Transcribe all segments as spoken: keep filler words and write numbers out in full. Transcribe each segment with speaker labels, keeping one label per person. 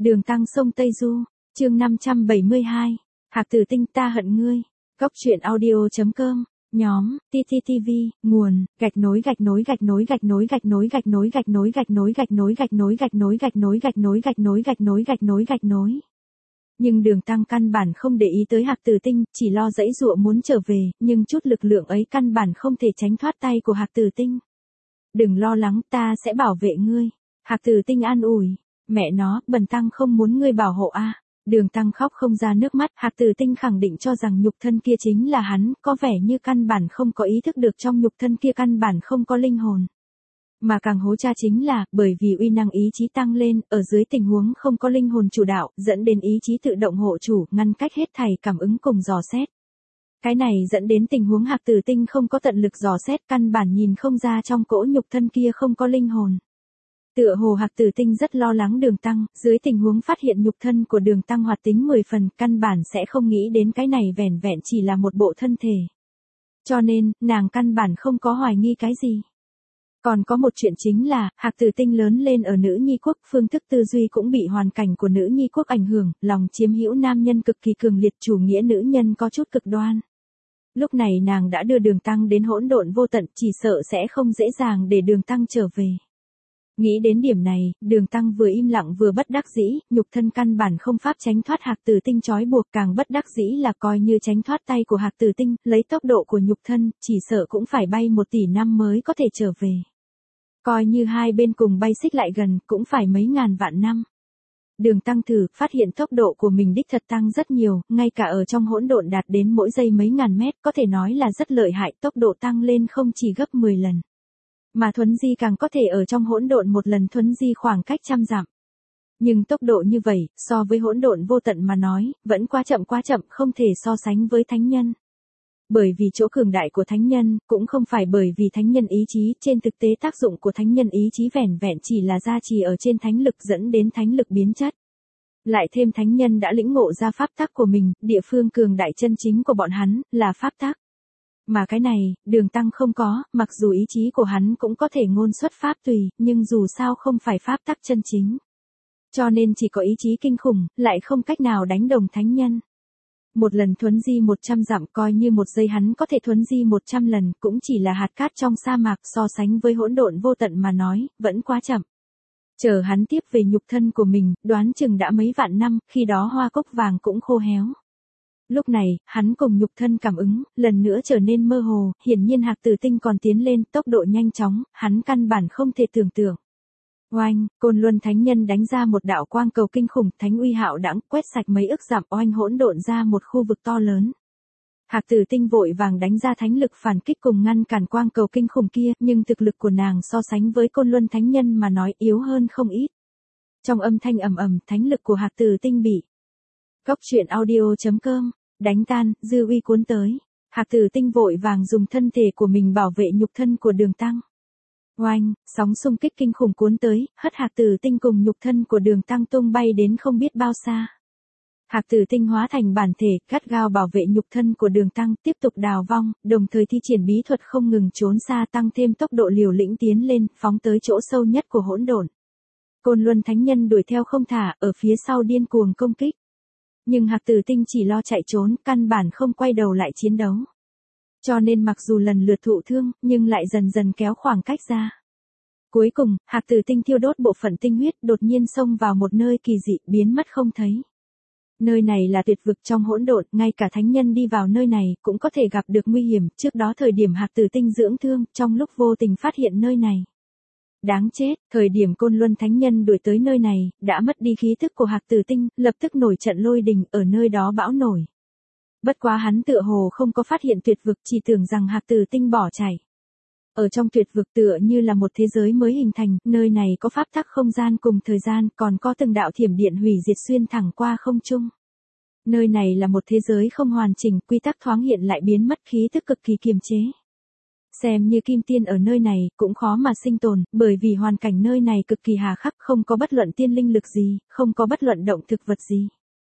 Speaker 1: Đường Tăng sông Tây Du, chương năm trăm bảy mươi hai, Hạc Tử Tinh ta hận ngươi. Góc truyện audio.com, nhóm, tê tê tê vê, nguồn, gạch nối gạch nối gạch nối gạch nối gạch nối gạch nối gạch nối gạch nối gạch nối gạch nối gạch nối gạch nối gạch nối gạch nối gạch nối gạch nối gạch nối. Nhưng Đường Tăng căn bản không để ý tới Hạc Tử Tinh, chỉ lo giãy giụa muốn trở về, nhưng chút lực lượng ấy căn bản không thể tránh thoát tay của Hạc Tử Tinh. Đừng lo lắng, ta sẽ bảo vệ ngươi. Hạc Tử Tinh an ủi. Mẹ nó, bần tăng không muốn ngươi bảo hộ a. À. Đường Tăng khóc không ra nước mắt, Hạc Tử Tinh khẳng định cho rằng nhục thân kia chính là hắn, có vẻ như căn bản không có ý thức được trong nhục thân kia căn bản không có linh hồn. Mà càng hố cha chính là, bởi vì uy năng ý chí tăng lên, ở dưới tình huống không có linh hồn chủ đạo, dẫn đến ý chí tự động hộ chủ, ngăn cách hết thảy cảm ứng cùng dò xét. Cái này dẫn đến tình huống Hạc Tử Tinh không có tận lực dò xét, căn bản nhìn không ra trong cỗ nhục thân kia không có linh hồn. Tựa hồ Hạc Tử Tinh rất lo lắng Đường Tăng, dưới tình huống phát hiện nhục thân của Đường Tăng hoạt tính mười phần, căn bản sẽ không nghĩ đến cái này vẻn vẹn chỉ là một bộ thân thể. Cho nên, nàng căn bản không có hoài nghi cái gì. Còn có một chuyện chính là, Hạc Tử Tinh lớn lên ở nữ nhi quốc, phương thức tư duy cũng bị hoàn cảnh của nữ nhi quốc ảnh hưởng, lòng chiếm hữu nam nhân cực kỳ cường liệt, chủ nghĩa nữ nhân có chút cực đoan. Lúc này nàng đã đưa Đường Tăng đến hỗn độn vô tận, chỉ sợ sẽ không dễ dàng để Đường Tăng trở về. Nghĩ đến điểm này, Đường Tăng vừa im lặng vừa bất đắc dĩ, nhục thân căn bản không pháp tránh thoát Hạc Tử Tinh trói buộc, càng bất đắc dĩ là coi như tránh thoát tay của Hạc Tử Tinh, lấy tốc độ của nhục thân, chỉ sợ cũng phải bay một tỷ năm mới có thể trở về. Coi như hai bên cùng bay xích lại gần, cũng phải mấy ngàn vạn năm. Đường Tăng thử, phát hiện tốc độ của mình đích thật tăng rất nhiều, ngay cả ở trong hỗn độn đạt đến mỗi giây mấy ngàn mét, có thể nói là rất lợi hại, tốc độ tăng lên không chỉ gấp mười lần. Mà thuấn di càng có thể ở trong hỗn độn một lần thuấn di khoảng cách trăm dặm. Nhưng tốc độ như vậy, so với hỗn độn vô tận mà nói, vẫn quá chậm quá chậm, không thể so sánh với thánh nhân. Bởi vì chỗ cường đại của thánh nhân, cũng không phải bởi vì thánh nhân ý chí, trên thực tế tác dụng của thánh nhân ý chí vẻn vẹn chỉ là gia trì ở trên thánh lực dẫn đến thánh lực biến chất. Lại thêm thánh nhân đã lĩnh ngộ ra pháp tắc của mình, địa phương cường đại chân chính của bọn hắn, là pháp tắc. Mà cái này, Đường Tăng không có, mặc dù ý chí của hắn cũng có thể ngôn xuất pháp tùy, nhưng dù sao không phải pháp tắc chân chính. Cho nên chỉ có ý chí kinh khủng, lại không cách nào đánh đồng thánh nhân. Một lần thuấn di một trăm dặm, coi như một giây hắn có thể thuấn di một trăm lần, cũng chỉ là hạt cát trong sa mạc, so sánh với hỗn độn vô tận mà nói, vẫn quá chậm. Chờ hắn tiếp về nhục thân của mình, đoán chừng đã mấy vạn năm, khi đó hoa cốc vàng cũng khô héo. Lúc này, hắn cùng nhục thân cảm ứng, lần nữa trở nên mơ hồ, hiển nhiên Hạc Tử Tinh còn tiến lên, tốc độ nhanh chóng, hắn căn bản không thể tưởng tượng. Oanh, Côn Luân Thánh Nhân đánh ra một đạo quang cầu kinh khủng, thánh uy hạo đãng, quét sạch mấy ức dặm, oanh hỗn độn ra một khu vực to lớn. Hạc Tử Tinh vội vàng đánh ra thánh lực phản kích cùng ngăn cản quang cầu kinh khủng kia, nhưng thực lực của nàng so sánh với Côn Luân Thánh Nhân mà nói yếu hơn không ít. Trong âm thanh ầm ầm, thánh lực của Hạc Tử Tinh bị Góc truyện audio.com đánh tan, dư uy cuốn tới. Hạc Tử Tinh vội vàng dùng thân thể của mình bảo vệ nhục thân của Đường Tăng. Oanh, sóng xung kích kinh khủng cuốn tới, hất Hạc Tử Tinh cùng nhục thân của Đường Tăng tung bay đến không biết bao xa. Hạc Tử Tinh hóa thành bản thể, gắt gao bảo vệ nhục thân của Đường Tăng, tiếp tục đào vong, đồng thời thi triển bí thuật không ngừng trốn xa, tăng thêm tốc độ liều lĩnh tiến lên, phóng tới chỗ sâu nhất của hỗn độn. Côn Luân Thánh Nhân đuổi theo không thả, ở phía sau điên cuồng công kích. Nhưng Hạc Tử Tinh chỉ lo chạy trốn, căn bản không quay đầu lại chiến đấu. Cho nên mặc dù lần lượt thụ thương, nhưng lại dần dần kéo khoảng cách ra. Cuối cùng, Hạc Tử Tinh thiêu đốt bộ phận tinh huyết, đột nhiên xông vào một nơi kỳ dị, biến mất không thấy. Nơi này là tuyệt vực trong hỗn độn, ngay cả thánh nhân đi vào nơi này, cũng có thể gặp được nguy hiểm, trước đó thời điểm Hạc Tử Tinh dưỡng thương, trong lúc vô tình phát hiện nơi này. Đáng chết, thời điểm Côn Luân Thánh Nhân đuổi tới nơi này, đã mất đi khí thức của Hạc Tử Tinh, lập tức nổi trận lôi đình, ở nơi đó bão nổi. Bất quá hắn tựa hồ không có phát hiện tuyệt vực, chỉ tưởng rằng Hạc Tử Tinh bỏ chạy. Ở trong tuyệt vực tựa như là một thế giới mới hình thành, nơi này có pháp tắc không gian cùng thời gian, còn có từng đạo thiểm điện hủy diệt xuyên thẳng qua không trung. Nơi này là một thế giới không hoàn chỉnh, quy tắc thoáng hiện lại biến mất, khí thức cực kỳ kiềm chế. Xem như kim tiên ở nơi này, cũng khó mà sinh tồn, bởi vì hoàn cảnh nơi này cực kỳ hà khắc, không có bất luận tiên linh lực gì, không có bất luận động thực vật gì.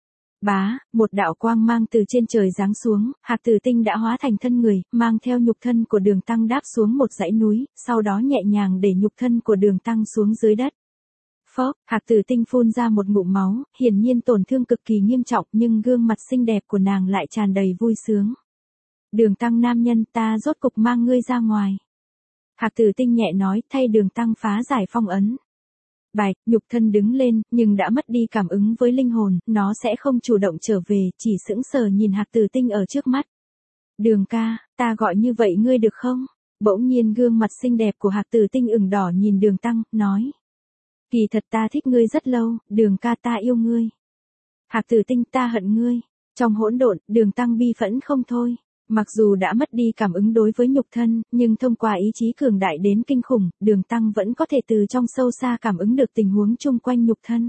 Speaker 1: Bá, một đạo quang mang từ trên trời giáng xuống, Hạc Tử Tinh đã hóa thành thân người, mang theo nhục thân của Đường Tăng đáp xuống một dãy núi, sau đó nhẹ nhàng để nhục thân của Đường Tăng xuống dưới đất. Phốc, Hạc Tử Tinh phun ra một ngụm máu, hiển nhiên tổn thương cực kỳ nghiêm trọng nhưng gương mặt xinh đẹp của nàng lại tràn đầy vui sướng. Đường Tăng nam nhân, ta rốt cục mang ngươi ra ngoài. Hạc Tử Tinh nhẹ nói, thay Đường Tăng phá giải phong ấn. Bạch, nhục thân đứng lên, nhưng đã mất đi cảm ứng với linh hồn, nó sẽ không chủ động trở về, chỉ sững sờ nhìn Hạc Tử Tinh ở trước mắt. Đường ca, ta gọi như vậy ngươi được không? Bỗng nhiên gương mặt xinh đẹp của Hạc Tử Tinh ửng đỏ nhìn Đường Tăng, nói. Kỳ thật ta thích ngươi rất lâu, Đường ca ta yêu ngươi. Hạc Tử Tinh, ta hận ngươi. Trong hỗn độn, Đường Tăng bi phẫn không thôi. Mặc dù đã mất đi cảm ứng đối với nhục thân, nhưng thông qua ý chí cường đại đến kinh khủng, Đường Tăng vẫn có thể từ trong sâu xa cảm ứng được tình huống chung quanh nhục thân.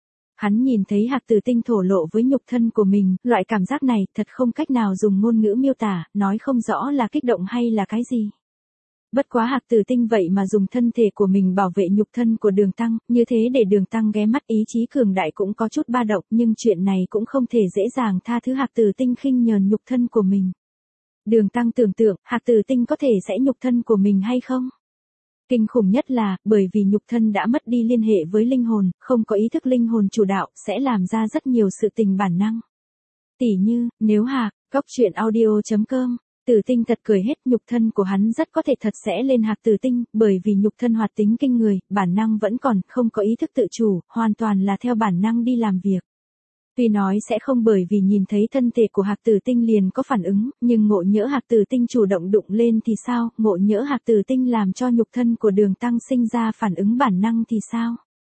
Speaker 1: Hắn nhìn thấy Hạc Tử Tinh thổ lộ với nhục thân của mình, loại cảm giác này thật không cách nào dùng ngôn ngữ miêu tả, nói không rõ là kích động hay là cái gì. Bất quá Hạc Tử Tinh vậy mà dùng thân thể của mình bảo vệ nhục thân của Đường Tăng, như thế để Đường Tăng ghé mắt, ý chí cường đại cũng có chút ba động, nhưng chuyện này cũng không thể dễ dàng tha thứ Hạc Tử Tinh khinh nhờn nhục thân của mình. Đường Tăng tưởng tượng, Hạc Tử Tinh có thể sẽ nhục thân của mình hay không? Kinh khủng nhất là, bởi vì nhục thân đã mất đi liên hệ với linh hồn, không có ý thức linh hồn chủ đạo, sẽ làm ra rất nhiều sự tình bản năng. Tỉ như, nếu Hạc, góc truyện audio chấm com, Tử Tinh thật cười hết, nhục thân của hắn rất có thể thật sẽ lên Hạc Tử Tinh, bởi vì nhục thân hoạt tính kinh người, bản năng vẫn còn, không có ý thức tự chủ, hoàn toàn là theo bản năng đi làm việc. Tuy nói sẽ không bởi vì nhìn thấy thân thể của Hạc Tử Tinh liền có phản ứng, nhưng ngộ nhỡ Hạc Tử Tinh chủ động đụng lên thì sao, ngộ nhỡ Hạc Tử Tinh làm cho nhục thân của Đường Tăng sinh ra phản ứng bản năng thì sao?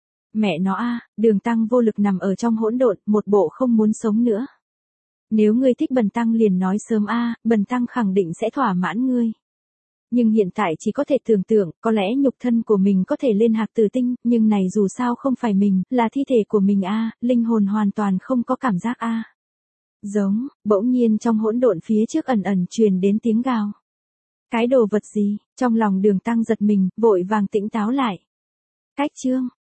Speaker 1: Mẹ nó a, Đường Tăng vô lực nằm ở trong hỗn độn, một bộ không muốn sống nữa. Nếu ngươi thích Bần Tăng liền nói sớm a, Bần Tăng khẳng định sẽ thỏa mãn ngươi. Nhưng hiện tại chỉ có thể tưởng tượng, có lẽ nhục thân của mình có thể lên Hạc Tử Tinh, nhưng này dù sao không phải mình, là thi thể của mình a, linh hồn hoàn toàn không có cảm giác a. Giống, bỗng nhiên trong hỗn độn phía trước ẩn ẩn truyền đến tiếng gào. Cái đồ vật gì? Trong lòng Đường Tăng giật mình, vội vàng tỉnh táo lại. Cách chương,